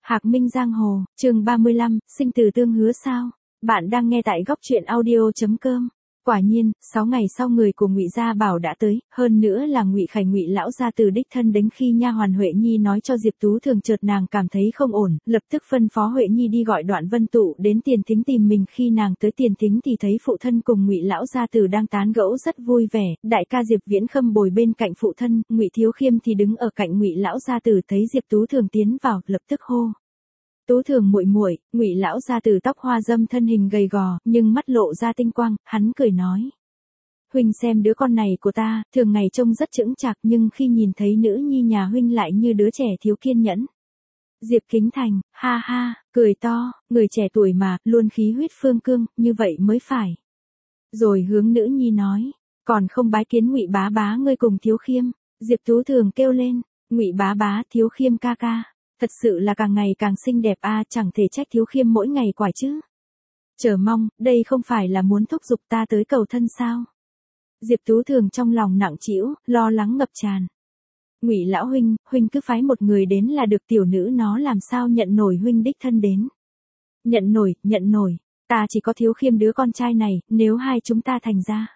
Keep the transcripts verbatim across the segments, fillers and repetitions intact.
Hạc Minh Giang Hồ, chương ba mươi lăm, sinh từ tương hứa sao? Bạn đang nghe tại góc truyện audio.com. Quả nhiên, sáu ngày sau người của Ngụy Gia Bảo đã tới, hơn nữa là Ngụy Khải Ngụy lão gia từ đích thân đến. Khi nha hoàn Huệ Nhi nói cho Diệp Tú Thường, chợt nàng cảm thấy không ổn, lập tức phân phó Huệ Nhi đi gọi Đoạn Vân Tụ đến Tiền Thính tìm mình. Khi nàng tới Tiền Thính thì thấy phụ thân cùng Ngụy lão gia từ đang tán gẫu rất vui vẻ, đại ca Diệp Viễn Khâm bồi bên cạnh phụ thân, Ngụy Thiếu Khiêm thì đứng ở cạnh Ngụy lão gia từ. Thấy Diệp Tú Thường tiến vào, lập tức hô: Tú Thường muội muội. Ngụy lão gia từ tóc hoa dâm, thân hình gầy gò, nhưng mắt lộ ra tinh quang, hắn cười nói: Huynh xem đứa con này của ta, thường ngày trông rất chững chạc, nhưng khi nhìn thấy nữ nhi nhà huynh lại như đứa trẻ thiếu kiên nhẫn. Diệp Kính Thành, ha ha, cười to, người trẻ tuổi mà, luôn khí huyết phương cương, như vậy mới phải. Rồi hướng nữ nhi nói: Còn không bái kiến Ngụy bá bá ngươi cùng Thiếu Khiêm. Diệp Tú Thường kêu lên: Ngụy bá bá, Thiếu Khiêm ca ca. Thật sự là càng ngày càng xinh đẹp a, à, chẳng thể trách Thiếu Khiêm mỗi ngày quải chứ. Chờ mong, đây không phải là muốn thúc giục ta tới cầu thân sao? Diệp Tú Thường trong lòng nặng trĩu, lo lắng ngập tràn. Ngụy lão huynh, huynh cứ phái một người đến là được, tiểu nữ nó làm sao nhận nổi huynh đích thân đến. Nhận nổi, nhận nổi, ta chỉ có Thiếu Khiêm đứa con trai này, nếu hai chúng ta thành ra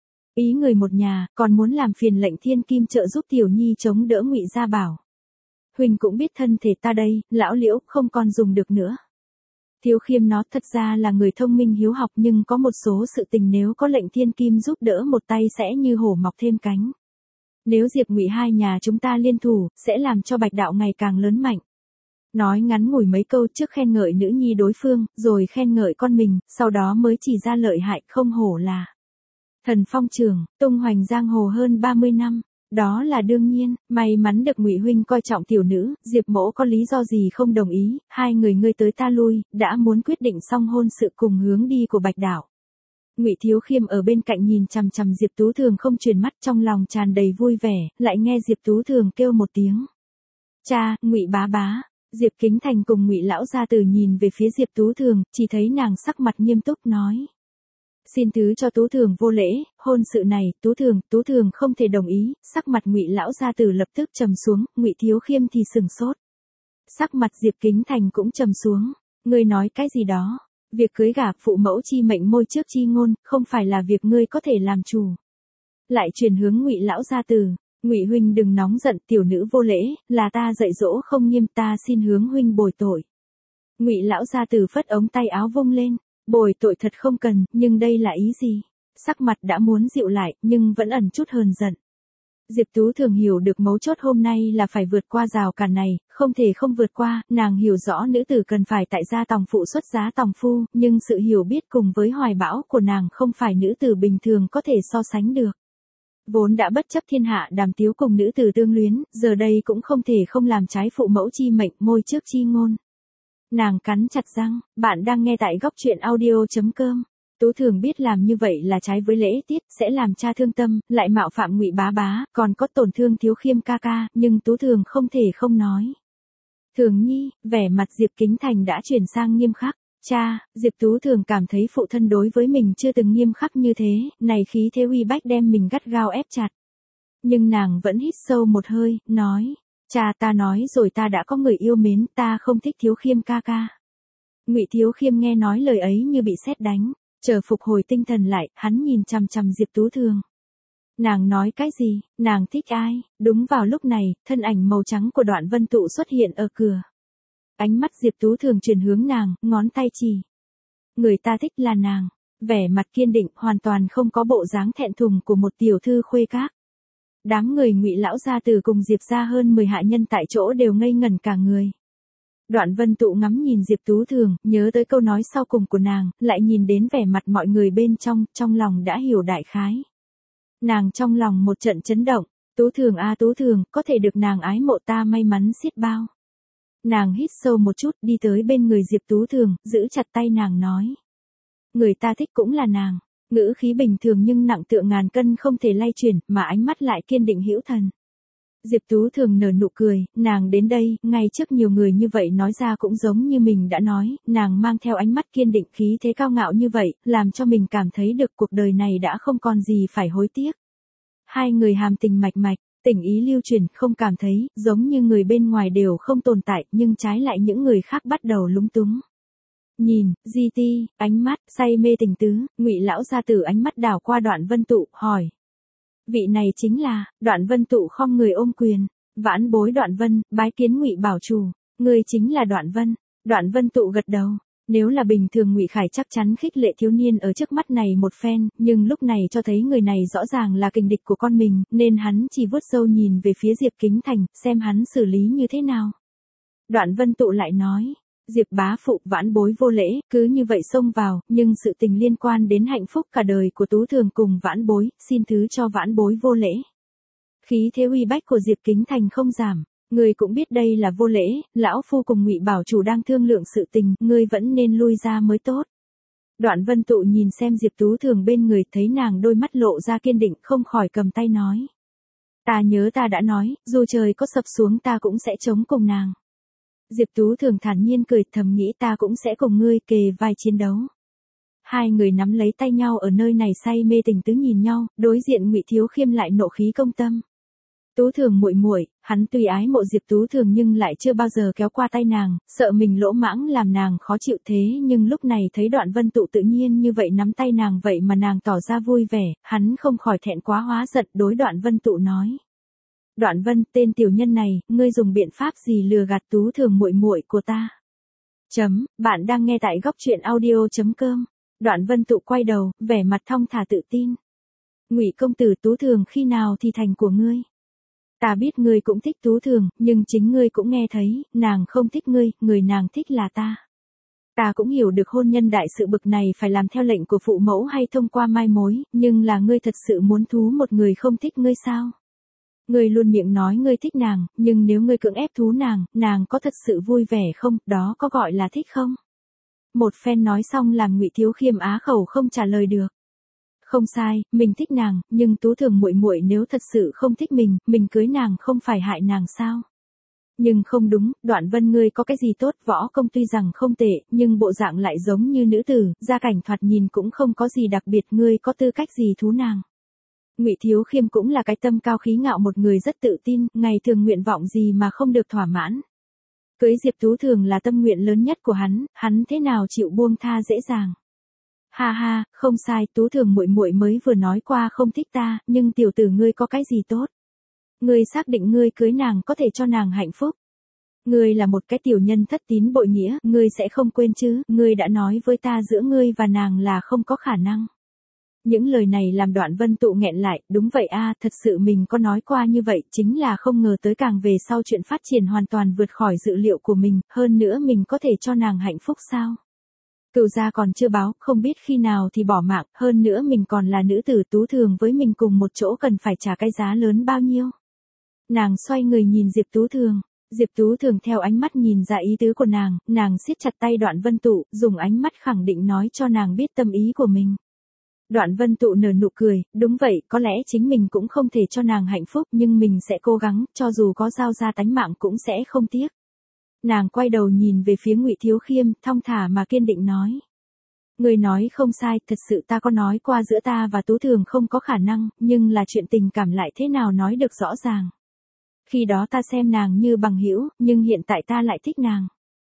ý người một nhà, còn muốn làm phiền lệnh thiên kim trợ giúp tiểu nhi chống đỡ Ngụy Gia Bảo. Huynh cũng biết thân thể ta đây, lão Liễu, không còn dùng được nữa. Thiếu Khiêm nó thật ra là người thông minh hiếu học, nhưng có một số sự tình nếu có lệnh thiên kim giúp đỡ một tay sẽ như hổ mọc thêm cánh. Nếu Diệp Ngụy hai nhà chúng ta liên thủ, sẽ làm cho Bạch đạo ngày càng lớn mạnh. Nói ngắn ngủi mấy câu, trước khen ngợi nữ nhi đối phương, rồi khen ngợi con mình, sau đó mới chỉ ra lợi hại, không hổ là thần phong trường, tung hoành giang hồ hơn ba mươi năm. Đó là đương nhiên, may mắn được Ngụy huynh coi trọng tiểu nữ. Diệp mỗ có lý do gì không đồng ý, hai người ngươi tới ta lui, đã muốn quyết định xong hôn sự cùng hướng đi của Bạch đạo. Ngụy Thiếu Khiêm ở bên cạnh nhìn chằm chằm Diệp Tú Thường không chuyển mắt, trong lòng tràn đầy vui vẻ, lại nghe Diệp Tú Thường kêu một tiếng: Cha, Ngụy bá bá. Diệp Kính Thành cùng Ngụy lão gia tử nhìn về phía Diệp Tú Thường, chỉ thấy nàng sắc mặt nghiêm túc nói: Xin thứ cho Tú Thường vô lễ, hôn sự này, Tú Thường, Tú Thường không thể đồng ý. Sắc mặt Ngụy lão gia tử lập tức trầm xuống, Ngụy Thiếu Khiêm thì sừng sốt. Sắc mặt Diệp Kính Thành cũng trầm xuống. Ngươi nói cái gì đó? Việc cưới gả, phụ mẫu chi mệnh môi trước chi ngôn, không phải là việc ngươi có thể làm chủ. Lại truyền hướng Ngụy lão gia tử: Ngụy huynh đừng nóng giận, tiểu nữ vô lễ, là ta dạy dỗ không nghiêm, ta xin hướng huynh bồi tội. Ngụy lão gia tử phất ống tay áo vung lên: Bồi tội thật không cần, nhưng đây là ý gì? Sắc mặt đã muốn dịu lại, nhưng vẫn ẩn chút hờn giận. Diệp Tú Thường hiểu được mấu chốt hôm nay là phải vượt qua rào cản này, không thể không vượt qua. Nàng hiểu rõ nữ tử cần phải tại gia tòng phụ xuất giá tòng phu, nhưng sự hiểu biết cùng với hoài bão của nàng không phải nữ tử bình thường có thể so sánh được. Vốn đã bất chấp thiên hạ đàm tiếu cùng nữ tử tương luyến, giờ đây cũng không thể không làm trái phụ mẫu chi mệnh môi trước chi ngôn. Nàng cắn chặt răng. Bạn đang nghe tại góc truyện audio.com. Tú Thường biết làm như vậy là trái với lễ tiết, sẽ làm cha thương tâm, lại mạo phạm Ngụy bá bá, còn có tổn thương Thiếu Khiêm ca ca, nhưng Tú Thường không thể không nói. Thường nhi, vẻ mặt Diệp Kính Thành đã chuyển sang nghiêm khắc. Cha, Diệp Tú Thường cảm thấy phụ thân đối với mình chưa từng nghiêm khắc như thế, này khí thế uy bách đem mình gắt gao ép chặt. Nhưng nàng vẫn hít sâu một hơi, nói: Cha, ta nói rồi, ta đã có người yêu mến, ta không thích Thiếu Khiêm ca ca. Ngụy Thiếu Khiêm nghe nói lời ấy như bị sét đánh, chờ phục hồi tinh thần lại, hắn nhìn chằm chằm Diệp Tú Thường. Nàng nói cái gì, nàng thích ai? Đúng vào lúc này, thân ảnh màu trắng của Đoạn Vân Tụ xuất hiện ở cửa. Ánh mắt Diệp Tú Thường chuyển hướng nàng, ngón tay chỉ. Người ta thích là nàng. Vẻ mặt kiên định, hoàn toàn không có bộ dáng thẹn thùng của một tiểu thư khuê các. Đám người Ngụy lão gia tử cùng Diệp gia hơn mười hạ nhân tại chỗ đều ngây ngẩn cả người. Đoạn Vân Tụ ngắm nhìn Diệp Tú Thường, nhớ tới câu nói sau cùng của nàng, lại nhìn đến vẻ mặt mọi người bên trong, trong lòng đã hiểu đại khái. Nàng trong lòng một trận chấn động. Tú Thường a Tú Thường, có thể được nàng ái mộ ta may mắn xiết bao. Nàng hít sâu một chút, đi tới bên người Diệp Tú Thường, giữ chặt tay nàng nói: Người ta thích cũng là nàng. Ngữ khí bình thường nhưng nặng tựa ngàn cân không thể lay chuyển, mà ánh mắt lại kiên định hữu thần. Diệp Tú Thường nở nụ cười, nàng đến đây, ngay trước nhiều người như vậy nói ra cũng giống như mình đã nói, nàng mang theo ánh mắt kiên định khí thế cao ngạo như vậy, làm cho mình cảm thấy được cuộc đời này đã không còn gì phải hối tiếc. Hai người hàm tình mạch mạch, Tình ý lưu truyền, không cảm thấy, giống như người bên ngoài đều không tồn tại, nhưng trái lại những người khác bắt đầu lúng túng. Nhìn, di ti, ánh mắt, say mê tình tứ, Ngụy lão gia tử ánh mắt đảo qua Đoạn Vân Tụ, hỏi. Vị này chính là, Đoạn Vân Tụ khom người ôm quyền. Vãn bối Đoạn Vân, bái kiến Ngụy bảo chủ, người chính là Đoạn Vân. Đoạn Vân Tụ gật đầu. Nếu là bình thường Ngụy Khải chắc chắn khích lệ thiếu niên ở trước mắt này một phen, nhưng lúc này cho thấy người này rõ ràng là kình địch của con mình, nên hắn chỉ vuốt râu nhìn về phía Diệp Kính Thành, xem hắn xử lý như thế nào. Đoạn Vân Tụ lại nói, Diệp bá phụ, vãn bối vô lễ, cứ như vậy xông vào, nhưng sự tình liên quan đến hạnh phúc cả đời của Tú Thường cùng vãn bối, xin thứ cho vãn bối vô lễ. Khí thế uy bách của Diệp Kính Thành không giảm. Ngươi cũng biết đây là vô lễ, lão phu cùng Ngụy bảo chủ đang thương lượng sự tình, ngươi vẫn nên lui ra mới tốt. Đoạn Vân Tụ nhìn xem Diệp Tú Thường bên người, thấy nàng đôi mắt lộ ra kiên định, không khỏi cầm tay nói. Ta nhớ ta đã nói, dù trời có sập xuống ta cũng sẽ chống cùng nàng. Diệp Tú Thường thản nhiên cười, thầm nghĩ ta cũng sẽ cùng ngươi kề vai chiến đấu. Hai người nắm lấy tay nhau ở nơi này say mê tình tứ nhìn nhau, đối diện Ngụy Thiếu Khiêm lại nộ khí công tâm. Tú Thường muội muội, hắn tuy ái mộ Diệp Tú Thường nhưng lại chưa bao giờ kéo qua tay nàng, sợ mình lỗ mãng làm nàng khó chịu thế, nhưng lúc này thấy Đoạn Vân Tụ tự nhiên như vậy nắm tay nàng vậy mà nàng tỏ ra vui vẻ, hắn không khỏi thẹn quá hóa giận, đối Đoạn Vân Tụ nói. Đoạn Vân, tên tiểu nhân này, ngươi dùng biện pháp gì lừa gạt Tú Thường muội muội của ta? Chấm, bạn đang nghe tại góc truyện audio chấm com. Đoạn Vân Tụ quay đầu, vẻ mặt thong thả tự tin. Ngụy công tử, Tú Thường khi nào thì thành của ngươi? Ta biết ngươi cũng thích Tú Thường, nhưng chính ngươi cũng nghe thấy, nàng không thích ngươi, người nàng thích là ta. Ta cũng hiểu được hôn nhân đại sự bực này phải làm theo lệnh của phụ mẫu hay thông qua mai mối, nhưng là ngươi thật sự muốn thú một người không thích ngươi sao? Ngươi luôn miệng nói ngươi thích nàng, nhưng nếu ngươi cưỡng ép thú nàng, nàng có thật sự vui vẻ không, đó có gọi là thích không? Một phen nói xong làm Ngụy Thiếu Khiêm á khẩu không trả lời được. Không sai, mình thích nàng, nhưng Tú Thường muội muội nếu thật sự không thích mình, mình cưới nàng không phải hại nàng sao? Nhưng không đúng, Đoạn Vân ngươi có cái gì tốt, võ công tuy rằng không tệ, nhưng bộ dạng lại giống như nữ tử, gia cảnh thoạt nhìn cũng không có gì đặc biệt, ngươi có tư cách gì thú nàng? Ngụy Thiếu Khiêm cũng là cái tâm cao khí ngạo một người rất tự tin, ngày thường nguyện vọng gì mà không được thỏa mãn. Cưới Diệp Tú Thường là tâm nguyện lớn nhất của hắn, hắn thế nào chịu buông tha dễ dàng. Ha ha, không sai, Tú Thường muội muội mới vừa nói qua không thích ta, nhưng tiểu tử ngươi có cái gì tốt? Ngươi xác định ngươi cưới nàng có thể cho nàng hạnh phúc. Ngươi là một cái tiểu nhân thất tín bội nghĩa, ngươi sẽ không quên chứ, ngươi đã nói với ta giữa ngươi và nàng là không có khả năng. Những lời này làm Đoạn Vân Tụ nghẹn lại, đúng vậy a, thật sự mình có nói qua như vậy, chính là không ngờ tới càng về sau chuyện phát triển hoàn toàn vượt khỏi dự liệu của mình, hơn nữa mình có thể cho nàng hạnh phúc sao? Cửu gia còn chưa báo, không biết khi nào thì bỏ mạng, hơn nữa mình còn là nữ tử, Tú Thường với mình cùng một chỗ cần phải trả cái giá lớn bao nhiêu. Nàng xoay người nhìn Diệp Tú Thường, Diệp Tú Thường theo ánh mắt nhìn ra ý tứ của nàng, nàng siết chặt tay Đoạn Vân Tụ, dùng ánh mắt khẳng định nói cho nàng biết tâm ý của mình. Đoạn Vân Tụ nở nụ cười, đúng vậy, có lẽ chính mình cũng không thể cho nàng hạnh phúc, nhưng mình sẽ cố gắng, cho dù có giao ra tánh mạng cũng sẽ không tiếc. Nàng quay đầu nhìn về phía Ngụy Thiếu Khiêm, thong thả mà kiên định nói. Người nói không sai, thật sự ta có nói qua giữa ta và Tú Thường không có khả năng, nhưng là chuyện tình cảm lại thế nào nói được rõ ràng. Khi đó ta xem nàng như bằng hữu, nhưng hiện tại ta lại thích nàng.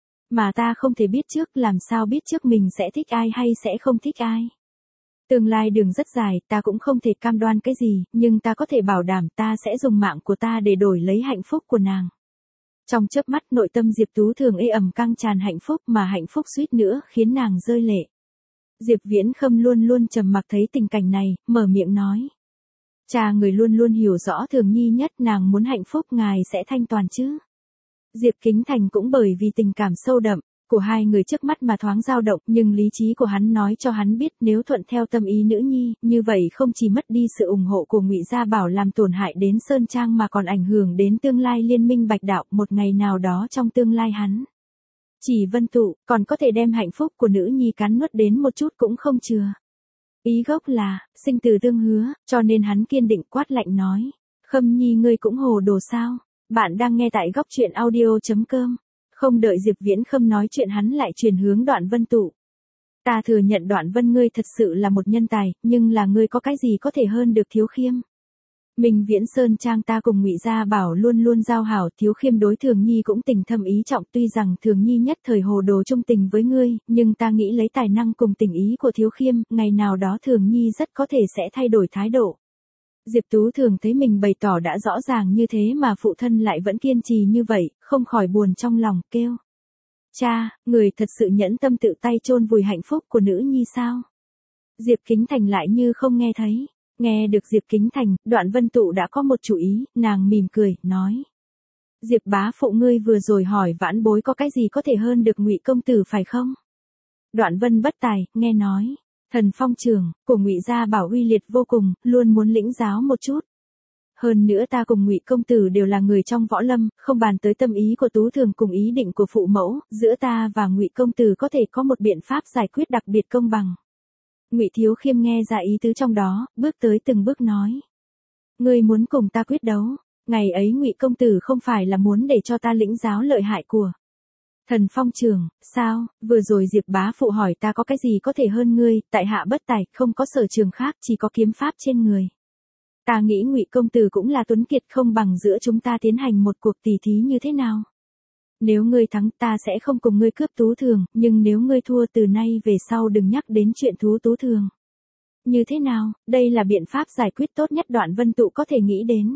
Mà ta không thể biết trước, làm sao biết trước mình sẽ thích ai hay sẽ không thích ai. Tương lai đường rất dài, ta cũng không thể cam đoan cái gì, nhưng ta có thể bảo đảm ta sẽ dùng mạng của ta để đổi lấy hạnh phúc của nàng. Trong chớp mắt nội tâm Diệp Tú Thường ê ẩm căng tràn hạnh phúc, mà hạnh phúc suýt nữa khiến nàng rơi lệ. Diệp Viễn Khâm luôn luôn trầm mặc thấy tình cảnh này, mở miệng nói. Cha người luôn luôn hiểu rõ Thường Nhi nhất, nàng muốn hạnh phúc ngài sẽ thanh toàn chứ. Diệp Kính Thành cũng bởi vì tình cảm sâu đậm của hai người trước mắt mà thoáng dao động, nhưng lý trí của hắn nói cho hắn biết nếu thuận theo tâm ý nữ nhi, như vậy không chỉ mất đi sự ủng hộ của Ngụy Gia Bảo làm tổn hại đến Sơn Trang mà còn ảnh hưởng đến tương lai liên minh Bạch Đạo, một ngày nào đó trong tương lai hắn. Chỉ Vân Tụ, còn có thể đem hạnh phúc của nữ nhi cắn nuốt đến một chút cũng không chừa. Ý gốc là, sinh từ tương hứa, cho nên hắn kiên định quát lạnh nói. Khâm Nhi ngươi cũng hồ đồ sao? Bạn đang nghe tại góc truyện audio chấm com. Không đợi Diệp Viễn Khâm nói chuyện hắn lại truyền hướng Đoạn Vân Tụ. Ta thừa nhận Đoạn Vân ngươi thật sự là một nhân tài, nhưng là ngươi có cái gì có thể hơn được Thiếu Khiêm? Minh Viễn Sơn Trang ta cùng Ngụy Gia Bảo luôn luôn giao hảo, Thiếu Khiêm đối Thường Nhi cũng tình thâm ý trọng, tuy rằng Thường Nhi nhất thời hồ đồ trung tình với ngươi, nhưng ta nghĩ lấy tài năng cùng tình ý của Thiếu Khiêm, ngày nào đó Thường Nhi rất có thể sẽ thay đổi thái độ. Diệp Tú Thường thấy mình bày tỏ đã rõ ràng như thế mà phụ thân lại vẫn kiên trì như vậy, không khỏi buồn trong lòng, kêu: cha, người thật sự nhẫn tâm tự tay chôn vùi hạnh phúc của nữ nhi sao? Diệp Kính Thành lại như không nghe thấy. Nghe được Diệp Kính Thành, Đoạn Vân Tụ đã có một chủ ý, nàng mỉm cười, nói: Diệp bá phụ ngươi vừa rồi hỏi vãn bối có cái gì có thể hơn được Ngụy công tử phải không? Đoạn Vân bất tài, nghe nói, thần phong trường của Ngụy Gia Bảo uy liệt vô cùng, luôn muốn lĩnh giáo một chút. Hơn nữa ta cùng Ngụy công tử đều là người trong võ lâm, không bàn tới tâm ý của Tú Thường cùng ý định của phụ mẫu, giữa ta và Ngụy công tử có thể có một biện pháp giải quyết đặc biệt công bằng. Ngụy Thiếu Khiêm nghe ra ý tứ trong đó, bước tới từng bước nói: ngươi muốn cùng ta quyết đấu, ngày ấy Ngụy công tử không phải là muốn để cho ta lĩnh giáo lợi hại của thần phong trường, sao? Vừa rồi Diệp bá phụ hỏi ta có cái gì có thể hơn ngươi, tại hạ bất tài, không có sở trường khác, chỉ có kiếm pháp trên người. Ta nghĩ Ngụy công tử cũng là tuấn kiệt, không bằng giữa chúng ta tiến hành một cuộc tỉ thí như thế nào? Nếu ngươi thắng ta sẽ không cùng ngươi cướp Tú Thường, nhưng nếu ngươi thua từ nay về sau đừng nhắc đến chuyện thú Tú Thường. Như thế nào, đây là biện pháp giải quyết tốt nhất Đoạn Vân Tụ có thể nghĩ đến.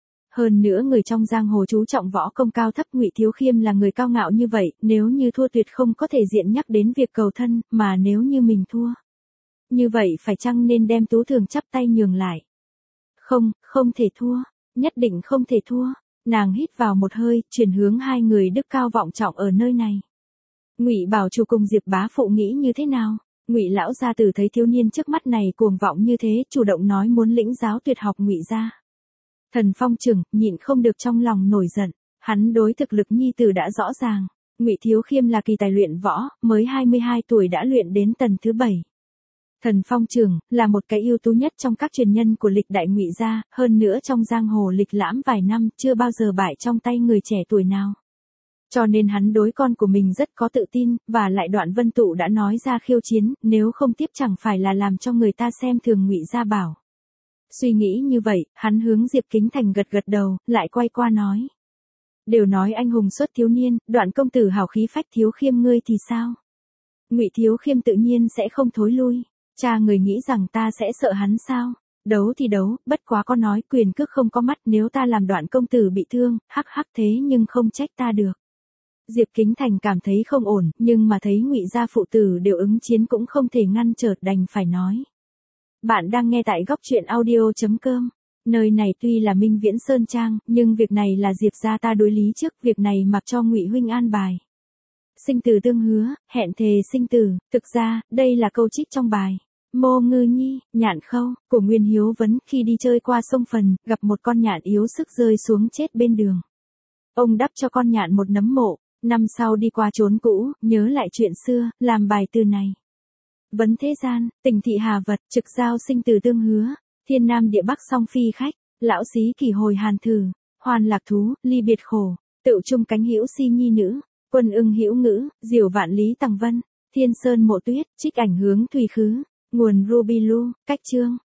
Hơn nữa người trong giang hồ chú trọng võ công cao thấp, Ngụy Thiếu Khiêm là người cao ngạo như vậy, nếu như thua tuyệt không có thể diện nhắc đến việc cầu thân, mà nếu như mình thua. Như vậy phải chăng nên đem Tú Thường chắp tay nhường lại? Không, không thể thua, nhất định không thể thua. Nàng hít vào một hơi, chuyển hướng hai người đức cao vọng trọng ở nơi này. Ngụy Bảo Chủ cùng Diệp bá phụ nghĩ như thế nào? Ngụy lão gia tử thấy thiếu niên trước mắt này cuồng vọng như thế, chủ động nói muốn lĩnh giáo tuyệt học Ngụy gia. Thần Phong Trừng nhịn không được trong lòng nổi giận, hắn đối thực lực nhi tử đã rõ ràng. Ngụy Thiếu Khiêm là kỳ tài luyện võ, mới hai mươi hai tuổi đã luyện đến tầng thứ bảy. Thần Phong Trường là một cái ưu tú nhất trong các truyền nhân của lịch đại Ngụy gia, hơn nữa trong giang hồ lịch lãm vài năm chưa bao giờ bại trong tay người trẻ tuổi nào. Cho nên hắn đối con của mình rất có tự tin, và lại Đoạn Vân Tụ đã nói ra khiêu chiến, nếu không tiếp chẳng phải là làm cho người ta xem thường Ngụy Gia Bảo. Suy nghĩ như vậy, hắn hướng Diệp Kính Thành gật gật đầu, lại quay qua nói: đều nói anh hùng xuất thiếu niên, Đoạn công tử hào khí phách, Thiếu Khiêm ngươi thì sao? Ngụy Thiếu Khiêm tự nhiên sẽ không thối lui. Cha người nghĩ rằng ta sẽ sợ hắn sao? Đấu thì đấu, bất quá có nói quyền cước không có mắt, nếu ta làm Đoạn công tử bị thương, hắc hắc, thế nhưng không trách ta được. Diệp Kính Thành cảm thấy không ổn, nhưng mà thấy Ngụy gia phụ tử đều ứng chiến cũng không thể ngăn trở, đành phải nói. Bạn đang nghe tại góc truyện audio chấm com. Nơi này tuy là Minh Viễn Sơn Trang, nhưng việc này là Diệp gia ta đối lý trước, việc này mặc cho Ngụy huynh an bài. Sinh tử tương hứa, hẹn thề sinh tử, thực ra, đây là câu trích trong bài Mô Ngư Nhi, Nhạn Khâu, của Nguyên Hiếu Vấn, khi đi chơi qua sông Phần, gặp một con nhạn yếu sức rơi xuống chết bên đường. Ông đắp cho con nhạn một nấm mộ, năm sau đi qua chốn cũ, nhớ lại chuyện xưa, làm bài từ này. Vấn thế gian, tình thị hà vật, trực giao sinh tử tương hứa, thiên nam địa bắc song phi khách, lão xí kỳ hồi hàn thử, hoàn lạc thú, ly biệt khổ, tựu chung cánh hữu si nhi nữ, quân ưng hữu ngữ, diều vạn lý tằng vân, thiên sơn mộ tuyết, trích ảnh hướng thùy khứ, nguồn Ruby Lu, cách chương.